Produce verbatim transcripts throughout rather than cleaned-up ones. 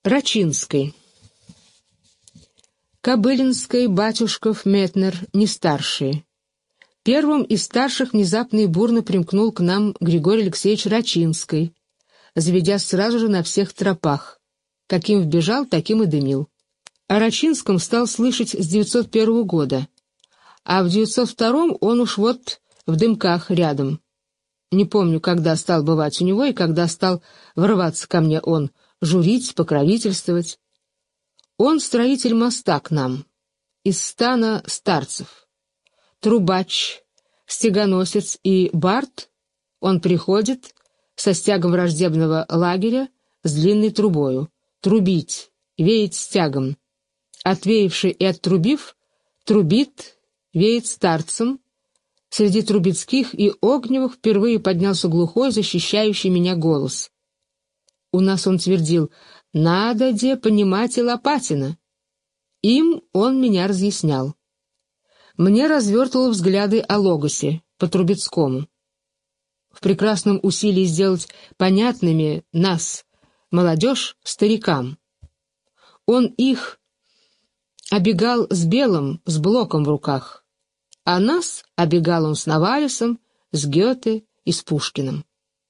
Рачинской. Кобылинской, Батюшков, Метнер не старшие. Первым из старших внезапно и бурно примкнул к нам Григорий Алексеевич Рачинской, заведясь сразу же на всех тропах. Каким вбежал, таким и дымил. О Рачинском стал слышать с девятьсот первого года, а в девятьсот втором он уж вот в дымках рядом. Не помню, когда стал бывать у него и когда стал врываться ко мне он, журить, покровительствовать. Он строитель моста к нам, из стана старцев. Трубач, стегоносец и бард, он приходит со стягом враждебного лагеря с длинной трубою, трубить, веять стягом. Отвеявший и оттрубив, трубит, веет старцем. Среди трубецких и огневых впервые поднялся глухой, защищающий меня голос. У нас он твердил: «Надо де понимать и Лопатина». Им он меня разъяснял. Мне развертывал взгляды о Логосе, по Трубецкому. В прекрасном усилии сделать понятными нас, молодежь, старикам. Он их обегал с Белым, с Блоком в руках, а нас обегал он с Навалисом, с Гёте и с Пушкиным.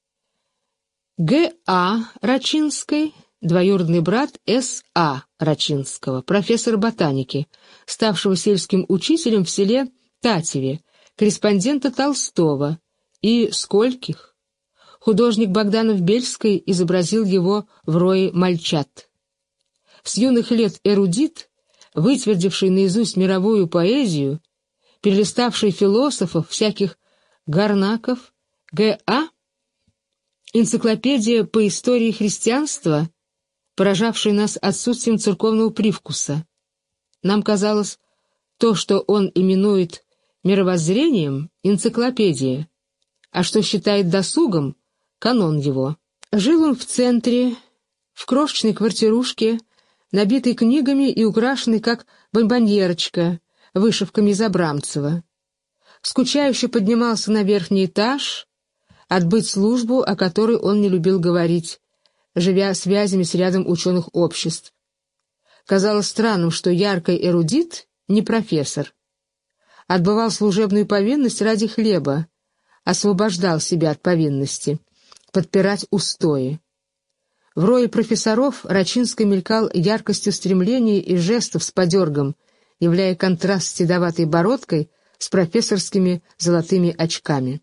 Г А Рачинской, двоюродный брат С А Рачинского, профессор ботаники, ставшего сельским учителем в селе Татеве, корреспондента Толстого и скольких. Художник Богданов-Бельский изобразил его в рое мальчат. С юных лет эрудит, вытвердивший наизусть мировую поэзию, перелиставший философов, всяких Гарнаков, Г А энциклопедия по истории христианства, поражавшая нас отсутствием церковного привкуса. Нам казалось, то, что он именует мировоззрением, энциклопедия, а что считает досугом, канон его. Жил он в центре, в крошечной квартирушке, набитой книгами и украшенной, как бонбоньерочка, вышивками из Абрамцева. Скучающе поднимался на верхний этаж, отбыть службу, о которой он не любил говорить, живя связями с рядом ученых обществ. Казалось странным, что яркий эрудит не профессор. Отбывал служебную повинность ради хлеба, освобождал себя от повинности, подпирать устои. В рое профессоров Рачинский мелькал яркостью стремлений и жестов с подергом, являя контраст с седоватой бородкой с профессорскими золотыми очками.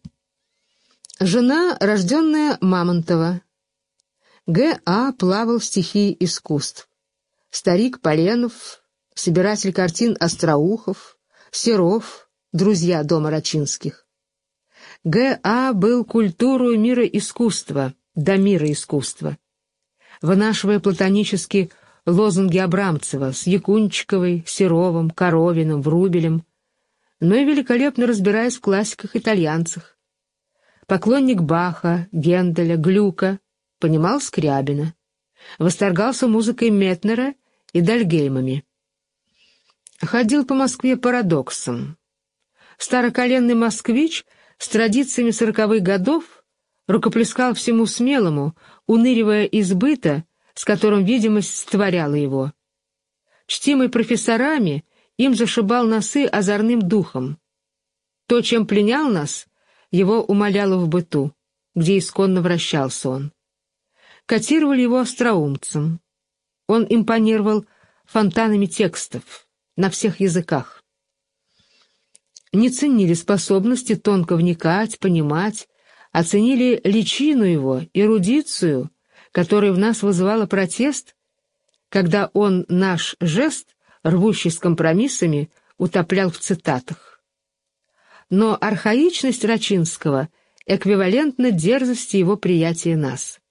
Жена, рожденная Мамонтова. Г А плавал в стихии искусств. Старик Поленов, собиратель картин Остроухов, Серов, друзья дома Рачинских. Г А был культурой мира искусства, до мира искусства, вынашивая платонически лозунги Абрамцева с Якунчиковой, Серовым, Коровиным, Врубелем, но и великолепно разбираясь в классиках-итальянцах. Поклонник Баха, Генделя, Глюка, понимал Скрябина, восторгался музыкой Метнера и Дальгеймами. Ходил по Москве парадоксом. Староколенный москвич с традициями сороковых годов рукоплескал всему смелому, уныривая из быта, с которым видимость створяла его. Чтимый профессорами, им зашибал носы озорным духом. То, чем пленял нас, его умоляло в быту, где исконно вращался он. Котировали его остроумцем. Он импонировал фонтанами текстов на всех языках. Не ценили способности тонко вникать, понимать, оценили личину его, эрудицию, которая в нас вызывала протест, когда он наш жест, рвущий с компромиссами, утоплял в цитатах. Но архаичность Рачинского эквивалентна дерзости его приятия нас.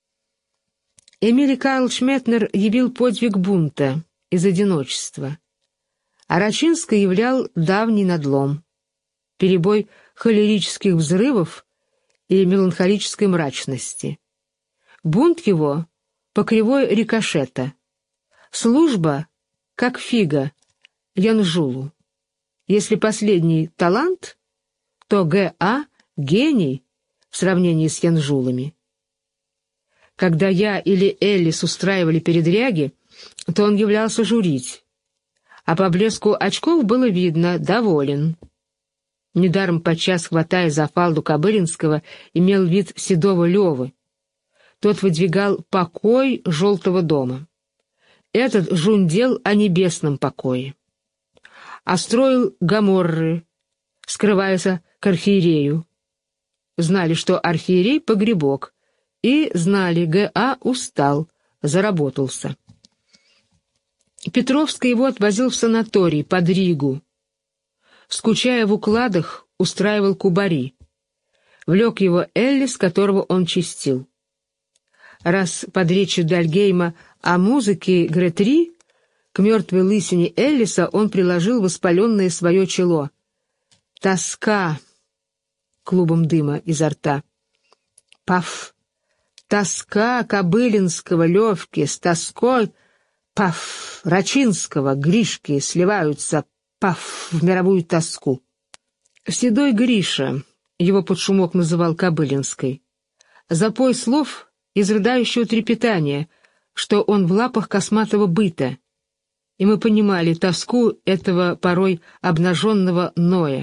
Эмилий Карлович Метнер явил подвиг бунта из одиночества, а Рачинский являл давний надлом, перебой холерических взрывов и меланхолической мрачности. Бунт его по кривой рикошета, служба как фига Янжулу. Если последний — талант, то Г А — гений в сравнении с Янжулами. Когда я или Эллис устраивали передряги, то он являлся журить, а по блеску очков было видно — доволен. Недаром, подчас хватая за фалду Кобылинского, имел вид седого Левы. Тот выдвигал покой желтого дома. Этот жундел о небесном покое. А строил гоморры, скрываясь к архиерею. Знали, что архиерей — погребок, и знали, Г.А. устал, заработался. Петровский его отвозил в санаторий под Ригу. Скучая в укладах, устраивал кубари. Влек его Эллис, которого он чистил. Раз под речью Дальгейма о музыке Гретри, к мертвой лысине Эллиса он приложил воспаленное свое чело. Тоска клубом дыма изо рта. Паф! Тоска Кобылинского, Левки с тоской, паф, Рачинского, Гришки сливаются, паф, в мировую тоску. Седой Гриша, его под шумок называл Кобылинской, запой слов из рыдающего трепетания, что он в лапах косматого быта, и мы понимали тоску этого порой обнаженного Ноя.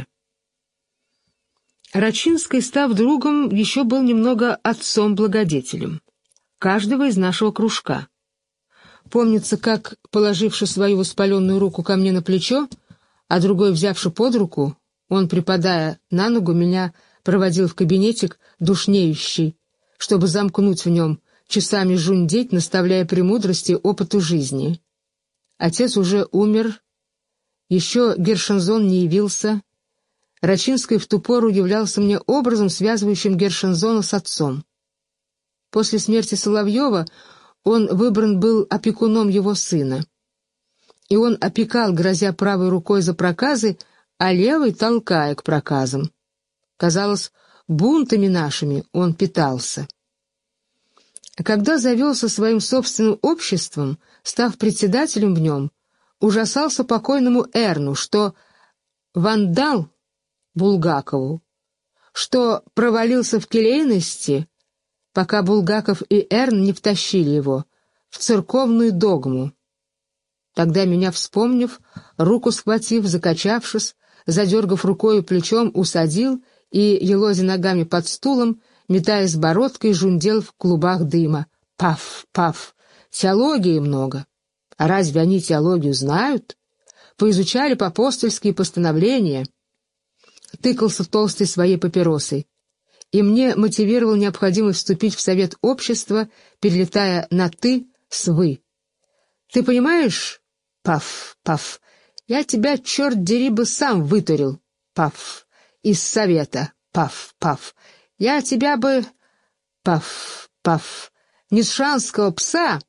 Рачинский, став другом, еще был немного отцом-благодетелем каждого из нашего кружка. Помнится, как, положивши свою воспаленную руку ко мне на плечо, а другой, взявши под руку, он, припадая на ногу, меня проводил в кабинетик душнеющий, чтобы замкнуть в нем, часами жундеть, наставляя премудрости опыту жизни. Отец уже умер, еще Гершензон не явился. Рачинский в ту пору являлся мне образом, связывающим Гершензона с отцом. После смерти Соловьева он выбран был опекуном его сына. И он опекал, грозя правой рукой за проказы, а левой толкая к проказам. Казалось, бунтами нашими он питался. Когда завелся своим собственным обществом, став председателем в нем, ужасался покойному Эрну, что вандал Булгакову, что провалился в келейности, пока Булгаков и Эрн не втащили его в церковную догму. Тогда, меня вспомнив, руку схватив, закачавшись, задергав рукою плечом, усадил и, елозя ногами под стулом, метаясь бородкой, жундел в клубах дыма. Паф, паф, теологии много. А разве они теологию знают? Поизучали по-апостольские постановления. Тыкался в толстой своей папиросой. И мне мотивировал необходимость вступить в совет общества, перелетая на «ты» с «вы». Ты понимаешь, паф, паф, я тебя, черт дери, бы сам вытурил, паф, из совета, паф, паф, я тебя бы, паф, паф, нишанского пса,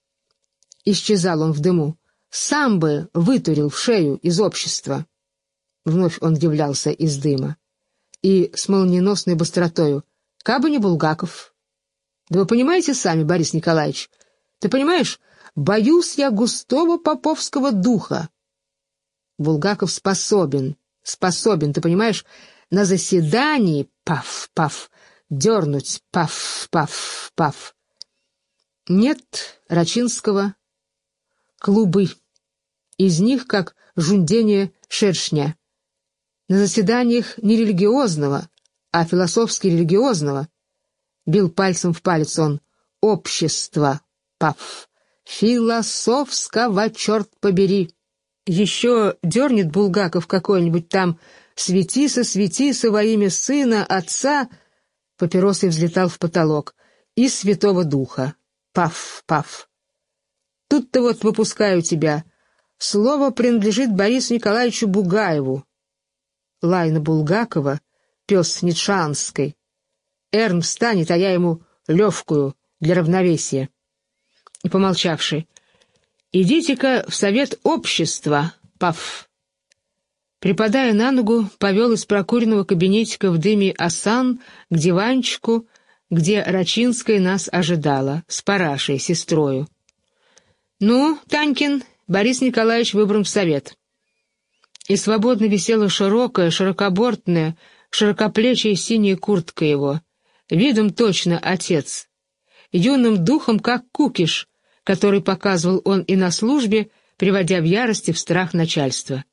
исчезал он в дыму, сам бы вытурил в шею из общества. Вновь он являлся из дыма. И с молниеносной быстротою: кабы не Булгаков. Да вы понимаете сами, Борис Николаевич, ты понимаешь, боюсь я густого поповского духа. Булгаков способен, способен, ты понимаешь, на заседании, паф-паф, дернуть, паф-паф-паф. Нет Рачинского, клубы, из них как жундение шершня. На заседаниях не религиозного, а философски-религиозного, бил пальцем в палец он, общество, паф, философского, черт побери. Еще дернет Булгаков какой-нибудь там «Светися, светися во имя Сына, Отца», папиросой взлетал в потолок, и Святого Духа, паф, паф. Тут-то вот выпускаю тебя. Слово принадлежит Борису Николаевичу Бугаеву. Лай на Булгакова, пес Ницшанской. Эрн встанет, а я ему левкую для равновесия. И, помолчавши: «Идите-ка в совет общества, паф». Припадая на ногу, повел из прокуренного кабинетика в дыме асан к диванчику, где Рачинская нас ожидала, с парашей, сестрою. «Ну, Танькин, Борис Николаевич выбран в совет». И свободно висела широкая, широкобортная, широкоплечья синяя куртка его. Видом точно отец. юным духом, как кукиш, который показывал он и на службе, приводя в ярость и в страх начальства.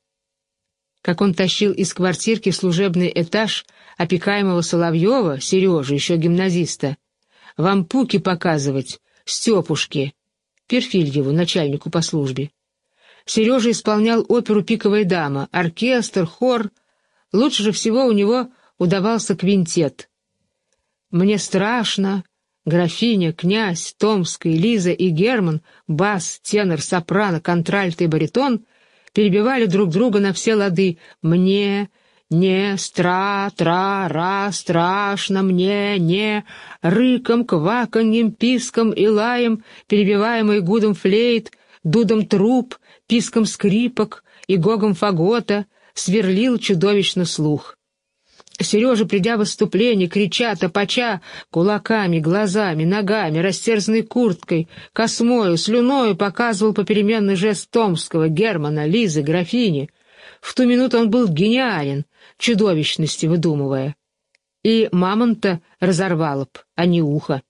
Как он тащил из квартирки в служебный этаж опекаемого Соловьева, Сережи, еще гимназиста, вам пуки показывать, Степушке, Перфильеву, начальнику по службе. Сережа исполнял оперу «Пиковая дама», оркестр, хор. Лучше же всего у него удавался квинтет. «Мне страшно», графиня, князь, Томский, Лиза и Герман, бас, тенор, сопрано, контральто и баритон перебивали друг друга на все лады. «Мне, не, стра, тра, ра, страшно, мне, не», рыком, кваканьем, писком и лаем, перебиваемый гудом флейт, дудом труб, писком скрипок и гогом фагота, сверлил чудовищно слух. Сережа, придя в выступление, крича, топача кулаками, глазами, ногами, растерзанной курткой, космою, слюною, показывал попеременный жест Томского, Германа, Лизы, графини. В ту минуту он был гениален, чудовищности выдумывая. И мамонта разорвало б, а не ухо.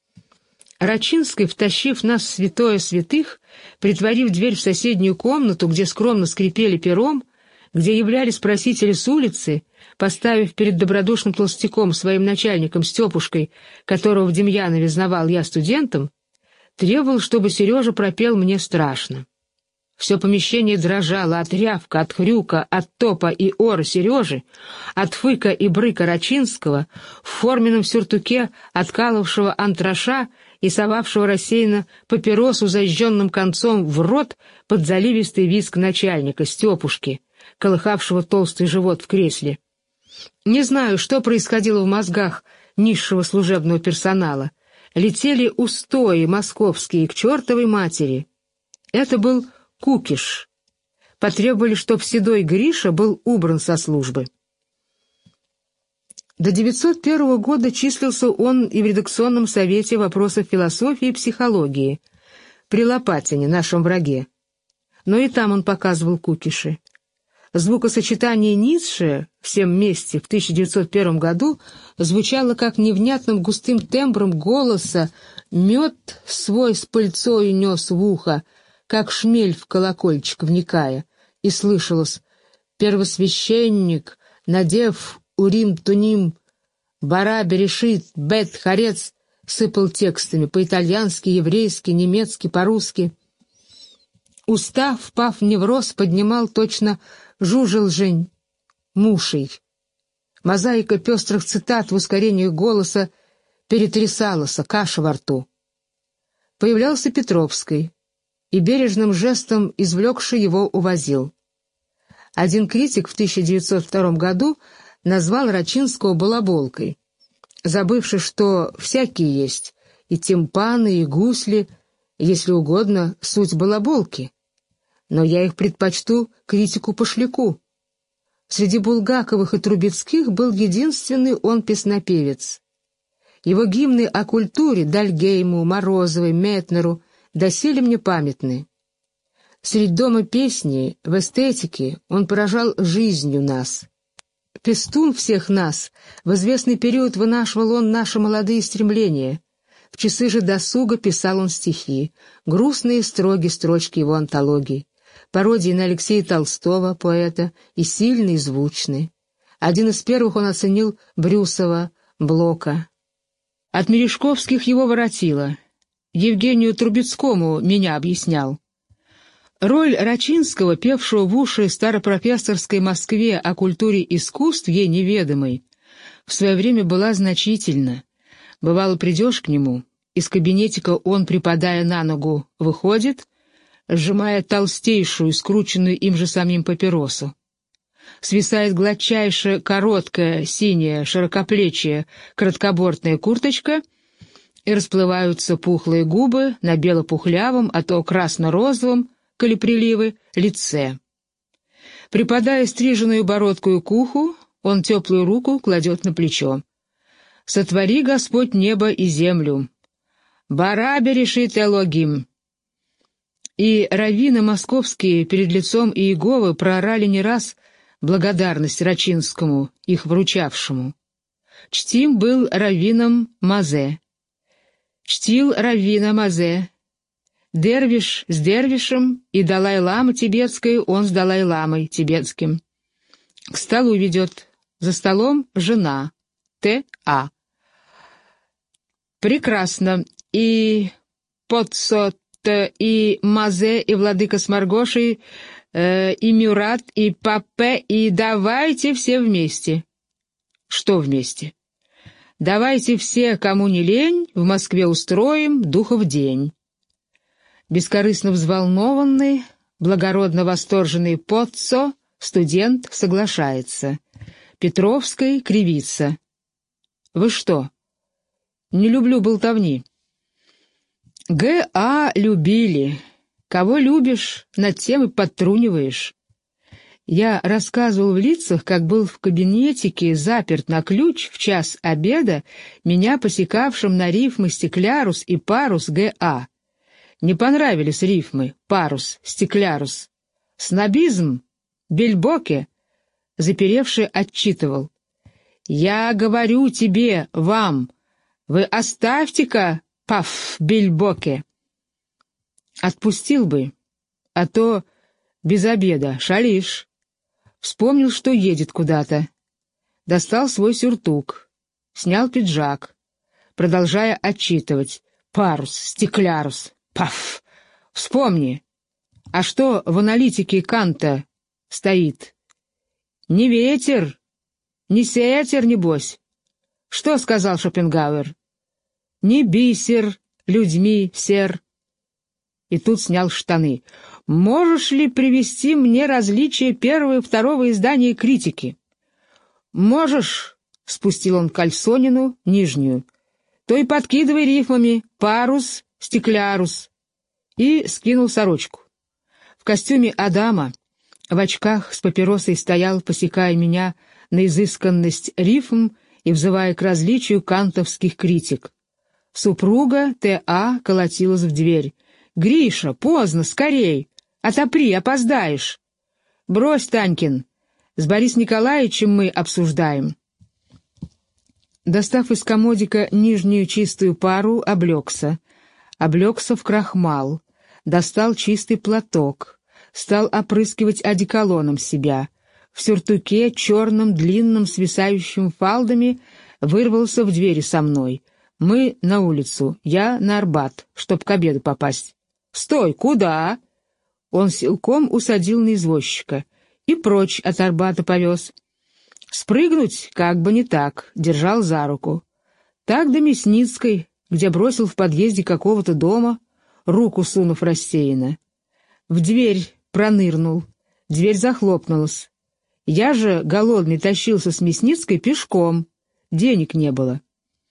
Рачинский, втащив нас в святое святых, притворив дверь в соседнюю комнату, где скромно скрипели пером, где являлись просители с улицы, поставив перед добродушным толстяком, своим начальником Степушкой, которого в Демьянове знавал я студентом, требовал, чтобы Сережа пропел «Мне страшно». Все помещение дрожало от рявка, от хрюка, от топа и ора Сережи, от фыка и брыка Рачинского, в форменном сюртуке, откалывавшего антраша и совавшего рассеянно папиросу зажженным концом в рот под заливистый визг начальника Степушки, колыхавшего толстый живот в кресле. Не знаю, что происходило в мозгах низшего служебного персонала. Летели устои московские к чертовой матери. Это был кукиш. Потребовали, чтоб седой Гриша был убран со службы. До девятьсот первого года числился он и в редакционном совете вопросов философии и психологии при Лопатине, нашем враге. Но и там он показывал кукиши. Звукосочетание Ницше «Всем вместе» в тысяча девятьсот первом году звучало как невнятным густым тембром голоса, мед свой с пыльцою нес в ухо, как шмель в колокольчик вникая, и слышалось: «Первосвященник, надев урим-туним, бара берешит, бет харец», сыпал текстами по-итальянски, еврейски, немецки, по-русски. Уста, впав в невроз, поднимал точно жужел Жень мушей. Мозаика пестрых цитат в ускорении голоса перетрясалась, каша во рту. Появлялся Петровский, и бережным жестом извлекший его увозил. Один критик в тысяча девятьсот втором году назвал Рачинского балаболкой, забывший, что всякие есть, и тимпаны, и гусли, если угодно, суть балаболки. Но я их предпочту критику-пошляку. Среди Булгаковых и Трубецких был единственный он песнопевец. Его гимны о культуре Дальгейму, Морозовой, Метнеру доселе мне памятны. Средь дома песни, в эстетике он поражал жизнью нас. Пестун всех нас, в известный период вынашивал он наши молодые стремления. В часы же досуга писал он стихи, грустные строги строчки его антологий, пародии на Алексея Толстого, поэта, и сильные, и звучные. Один из первых он оценил Брюсова, Блока. От Мережковских его воротило. Евгению Трубецкому меня объяснял. Роль Рачинского, певшего в уши старопрофессорской Москве о культуре искусств, ей неведомой, в свое время была значительна. Бывало, придешь к нему, из кабинетика он, припадая на ногу, выходит, сжимая толстейшую, скрученную им же самим папиросу. Свисает гладчайшая, короткая, синяя, широкоплечья, краткобортная курточка, и расплываются пухлые губы на бело-пухлявом, а то красно-розовом, коли приливы, лице. Припадая стриженную бородкую к уху, он теплую руку кладет на плечо. «Сотвори, Господь, небо и землю! Бара берешит Элогим!» И раввины московские перед лицом Иеговы проорали не раз благодарность Рачинскому, их вручавшему. Чтим был раввином Мазе. чтил раввина Мазе. Дервиш с дервишем, и Далай-лама тибетской, он с Далай-ламой тибетским. К столу ведет, за столом жена, Т А Прекрасно. И Потсот, и Мазе, и владыка с Маргошей, э, и Мюрат, и Папе, и давайте все вместе. Что вместе? Давайте все, кому не лень, в Москве устроим духов день. Бескорыстно взволнованный, благородно восторженный Потсо, студент, соглашается. Петровской кривится. Вы что? Не люблю болтовни. Г А любили. Кого любишь, над тем и подтруниваешь. Я рассказывал в лицах, как был в кабинетике, заперт на ключ в час обеда, меня посекавшим на рифмы стеклярус и парус Г А. Не понравились рифмы парус, стеклярус. Снобизм, бельбоке, заперевший отчитывал. Я говорю тебе, вам, вы оставьте-ка, паф, бельбоке. Отпустил бы, а то без обеда шалишь. Вспомнил, что едет куда-то. Достал свой сюртук, снял пиджак, продолжая отчитывать. Парус, стеклярус, паф. Вспомни. А что в аналитике Канта стоит? Не ветер, не сетер, небось. Что сказал Шопенгауэр? Не бисер, людьми сер. И тут снял штаны. Можешь ли привести мне различия первого и второго издания критики? Можешь, спустил он кальсонину, нижнюю, то и подкидывай рифмами парус, стеклярус. И скинул сорочку. В костюме Адама, в очках с папиросой стоял, посекая меня на изысканность рифм и взывая к различию кантовских критик. Супруга Т А колотилась в дверь. «Гриша, поздно, скорей! Отопри, опоздаешь!» «Брось, Танькин, с Борисом Николаевичем мы обсуждаем». Достав из комодика нижнюю чистую пару, облегся. Облегся в крахмал. Достал чистый платок. Стал опрыскивать одеколоном себя. В сюртуке, черным, длинным, свисающим фалдами, вырвался в двери со мной. Мы на улицу, я на Арбат, чтоб к обеду попасть. «Стой, куда?» Он силком усадил на извозчика и прочь от Арбата повез. Спрыгнуть как бы не так, держал за руку. Так до Мясницкой, где бросил в подъезде какого-то дома, руку сунув рассеянно. В дверь пронырнул, дверь захлопнулась. Я же, голодный, тащился с Мясницкой пешком, денег не было.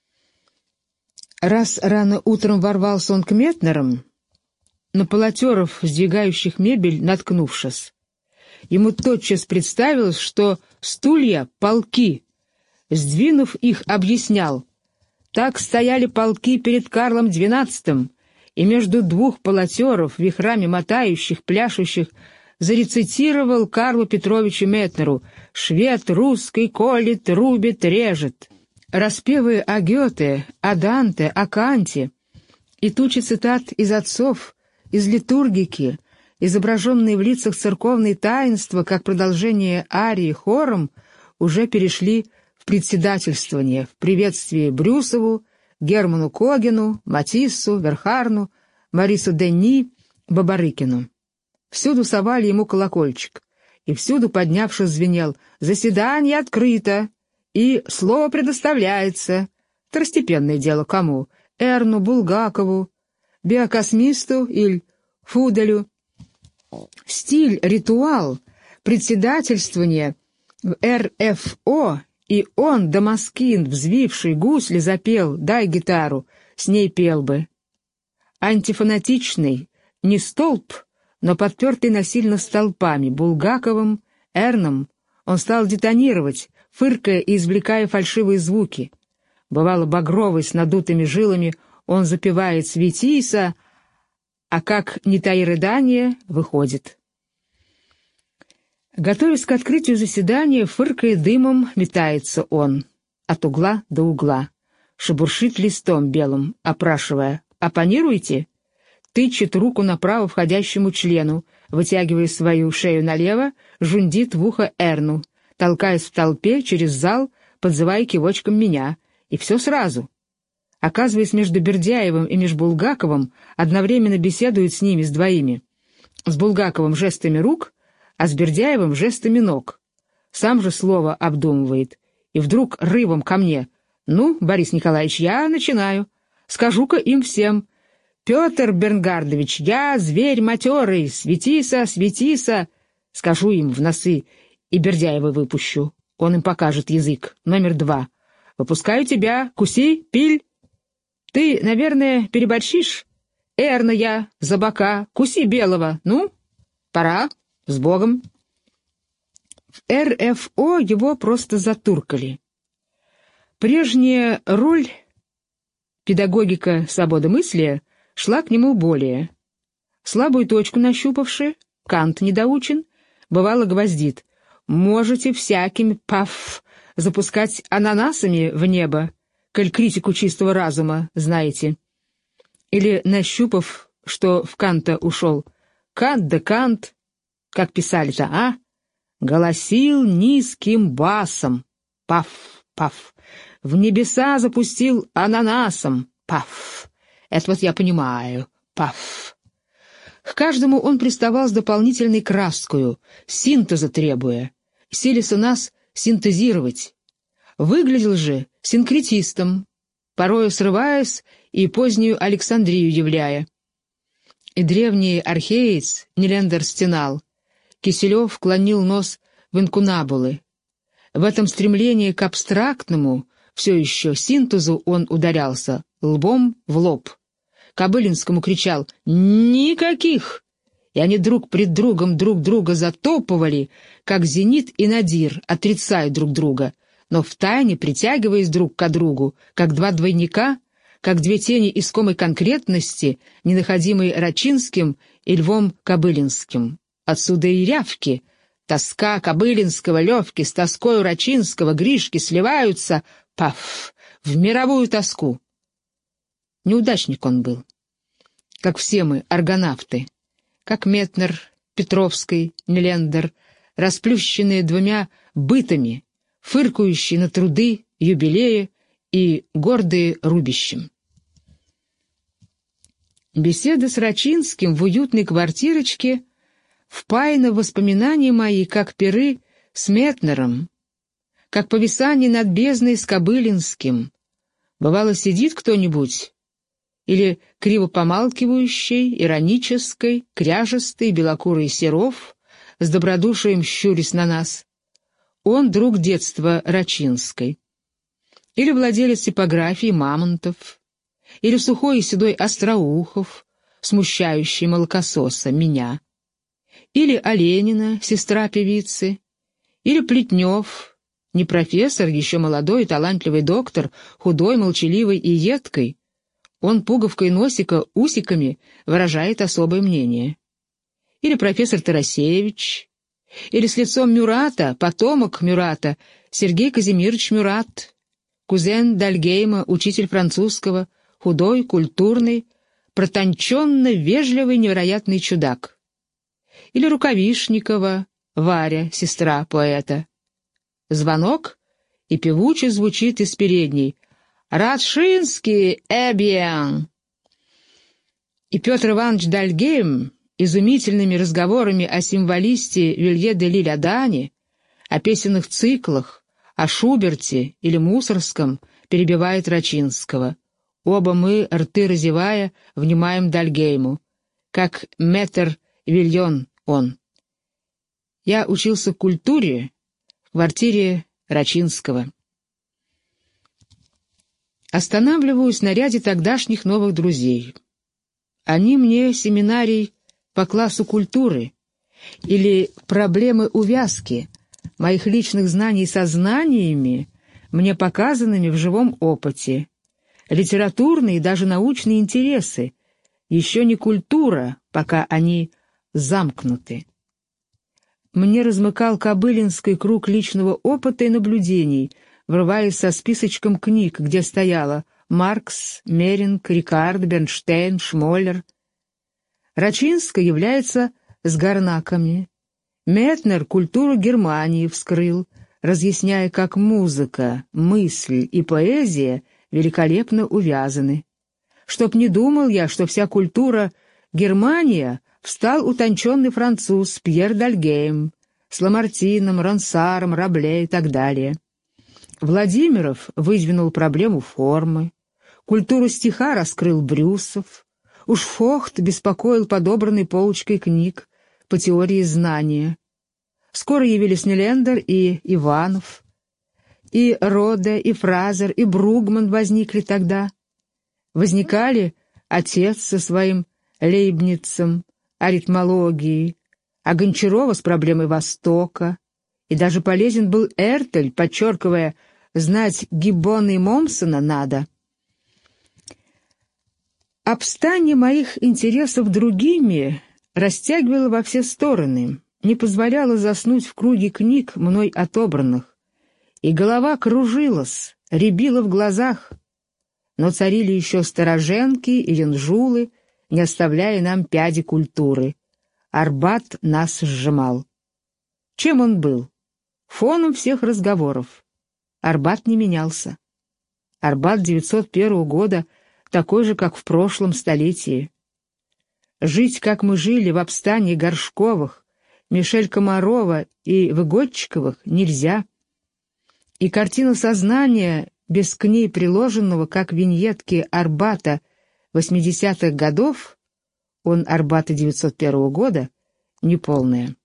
Раз рано утром ворвался он к Метнерам, на полотеров, сдвигающих мебель, наткнувшись. Ему тотчас представилось, что стулья — полки. Сдвинув их, объяснял. Так стояли полки перед Карлом двенадцатым, и между двух полотеров, вихрами мотающих, пляшущих, зарецитировал Карлу Петровичу Метнеру «Швед русский колет, рубит, режет». Распевы о Гёте, о Данте, о Канте и тучи цитат из отцов, из литургики, изображенные в лицах церковные таинства, как продолжение арии хором, уже перешли в председательствование, в приветствии Брюсову, Герману Когену, Матиссу, Верхарну, Марису Денни, Бабарыкину. Всюду совали ему колокольчик, и всюду, поднявшись, звенел «Заседание открыто!» и «Слово предоставляется». Второстепенное дело кому? Эрну, Булгакову, биокосмисту или Фуделю. Стиль, ритуал, председательствование в Р Ф О, и он, Дамаскин, взвивший гусли, запел «Дай гитару», с ней пел бы. Антифанатичный, не столб, но подпертый насильно столпами, Булгаковым, Эрном, он стал детонировать, фыркая и извлекая фальшивые звуки. Бывало, багровый, с надутыми жилами, он запевает «Светися», а как не таи рыдания, выходит. Готовясь к открытию заседания, фыркая дымом, метается он от угла до угла. шебуршит листом белым, опрашивая: «Оппонируете?» Тычет руку направо входящему члену, вытягивая свою шею налево, жундит в ухо Эрну, толкаясь в толпе через зал, подзывая кивочком меня. И все сразу. Оказываясь между Бердяевым и Межбулгаковым, одновременно беседует с ними, с двоими. С Булгаковым жестами рук, а с Бердяевым жестами ног. Сам же слово обдумывает. И вдруг рывом ко мне: «Ну, Борис Николаевич, я начинаю. Скажу-ка им всем: Петр Бернгардович, я зверь матерый, светися, светися!» Скажу им в носы и Бердяева выпущу. Он им покажет язык. Номер два. «Выпускаю тебя, куси, пиль!» «Ты, наверное, переборщишь?» «Эрна я, за бока, куси белого. Ну, пора, с Богом!» В эр эф о его просто затуркали. Прежняя роль, педагогика свободомыслия, шла к нему более. Слабую точку нащупавши, Кант недоучен, бывало гвоздит: «Можете всякими, паф, запускать ананасами в небо, коль критику чистого разума знаете». Или, нащупав, что в Канта ушел: «Кант да Кант, как писали-то, а? Голосил низким басом, паф, паф, в небеса запустил ананасом, паф. Это вот я понимаю, паф». К каждому он приставал с дополнительной краскою, синтеза требуя, силясь у нас синтезировать. Выглядел же синкретистом, порою срываясь и позднюю Александрию являя. И древний археец Нелендер стенал, Киселев клонил нос в инкунабулы. В этом стремлении к абстрактному, все еще синтезу он ударялся лбом в лоб. Кобылинскому кричал: «Никаких!» И они друг пред другом друг друга затопывали, как Зенит и Надир, отрицая друг друга, но втайне притягиваясь друг к другу, как два двойника, как две тени искомой конкретности, ненаходимой Рачинским и Львом Кобылинским. Отсюда и рявки. Тоска Кобылинского, Левки с тоскою Рачинского, Гришки сливаются, паф, в мировую тоску. Неудачник он был. Как все мы, аргонавты. Как Метнер, Петровский, Нелендер, расплющенные двумя бытами, фыркающие на труды, юбилеи и гордые рубищем. Беседа с Рачинским в уютной квартирочке впаяна в воспоминания мои, как пиры с Метнером, как повисание над бездной с Кобылинским. Бывало, сидит кто-нибудь, или криво помалкивающий, иронический, кряжестый, белокурый Серов, с добродушием щурясь на нас. Он друг детства Рачинской. Или владелец типографии Мамонтов, или сухой и седой Остроухов, смущающий молокососа, меня. Или Оленина, сестра певицы, или Плетнев, не профессор, еще молодой и талантливый доктор, худой, молчаливый и едкий. Он пуговкой носика, усиками выражает особое мнение. Или профессор Тарасевич, или с лицом Мюрата, потомок Мюрата, Сергей Казимирович Мюрат, кузен Дальгейма, учитель французского, худой, культурный, протонченно вежливый, невероятный чудак. Или Рукавишникова, Варя, сестра поэта. Звонок, и певуче звучит из передней: «Радшинский, эбиен!» И Петр Иванович Дальгейм изумительными разговорами о символисте Вилье де Лиль-Адане, о песенных циклах, о Шуберте или Мусорском перебивает Рачинского. Оба мы, рты разевая, внимаем Дальгейму, как метр Вильон он. Я учился культуре в квартире Рачинского. Останавливаюсь на ряде тогдашних новых друзей. Они мне семинарий по классу культуры или проблемы увязки моих личных знаний со знаниями, мне показанными в живом опыте, литературные и даже научные интересы, еще не культура, пока они замкнуты. Мне размыкал Кобылинский круг личного опыта и наблюдений, врываясь со списочком книг, где стояло Маркс, Меринг, Рикард, Бернштейн, Шмоллер. Рачинска является с Гарнаками. Метнер культуру Германии вскрыл, разъясняя, как музыка, мысль и поэзия великолепно увязаны. Чтоб не думал я, что вся культура Германия, встал утонченный француз Пьер Дальгейм с Ламартином, Рonsаром, Рабле и так далее. Владимиров выдвинул проблему формы, культуру стиха раскрыл Брюсов, уж Фохт беспокоил подобранной полочкой книг по теории знания. Скоро явились Нелендер и Иванов, и Роде, и Фразер, и Бругман возникли тогда. Возникали отец со своим Лейбницем, аритмологией, а Гончарова с проблемой Востока, и даже полезен был Эртель, подчеркивая, знать Гиббона и Момсона надо. Обстание моих интересов другими растягивало во все стороны, не позволяло заснуть в круге книг, мной отобранных, и голова кружилась, рябила в глазах, но царили еще Стороженки и Янжулы, не оставляя нам пяди культуры. Арбат нас сжимал. Чем он был? Фоном всех разговоров. Арбат не менялся. Арбат девятьсот первого года такой же, как в прошлом столетии. Жить, как мы жили в обстании Горшковых, Мишель Комарова и Выгодчиковых, нельзя. И картина сознания, без к ней приложенного, как виньетки Арбата восьмидесятых годов, он Арбата девятьсот первого года, неполная.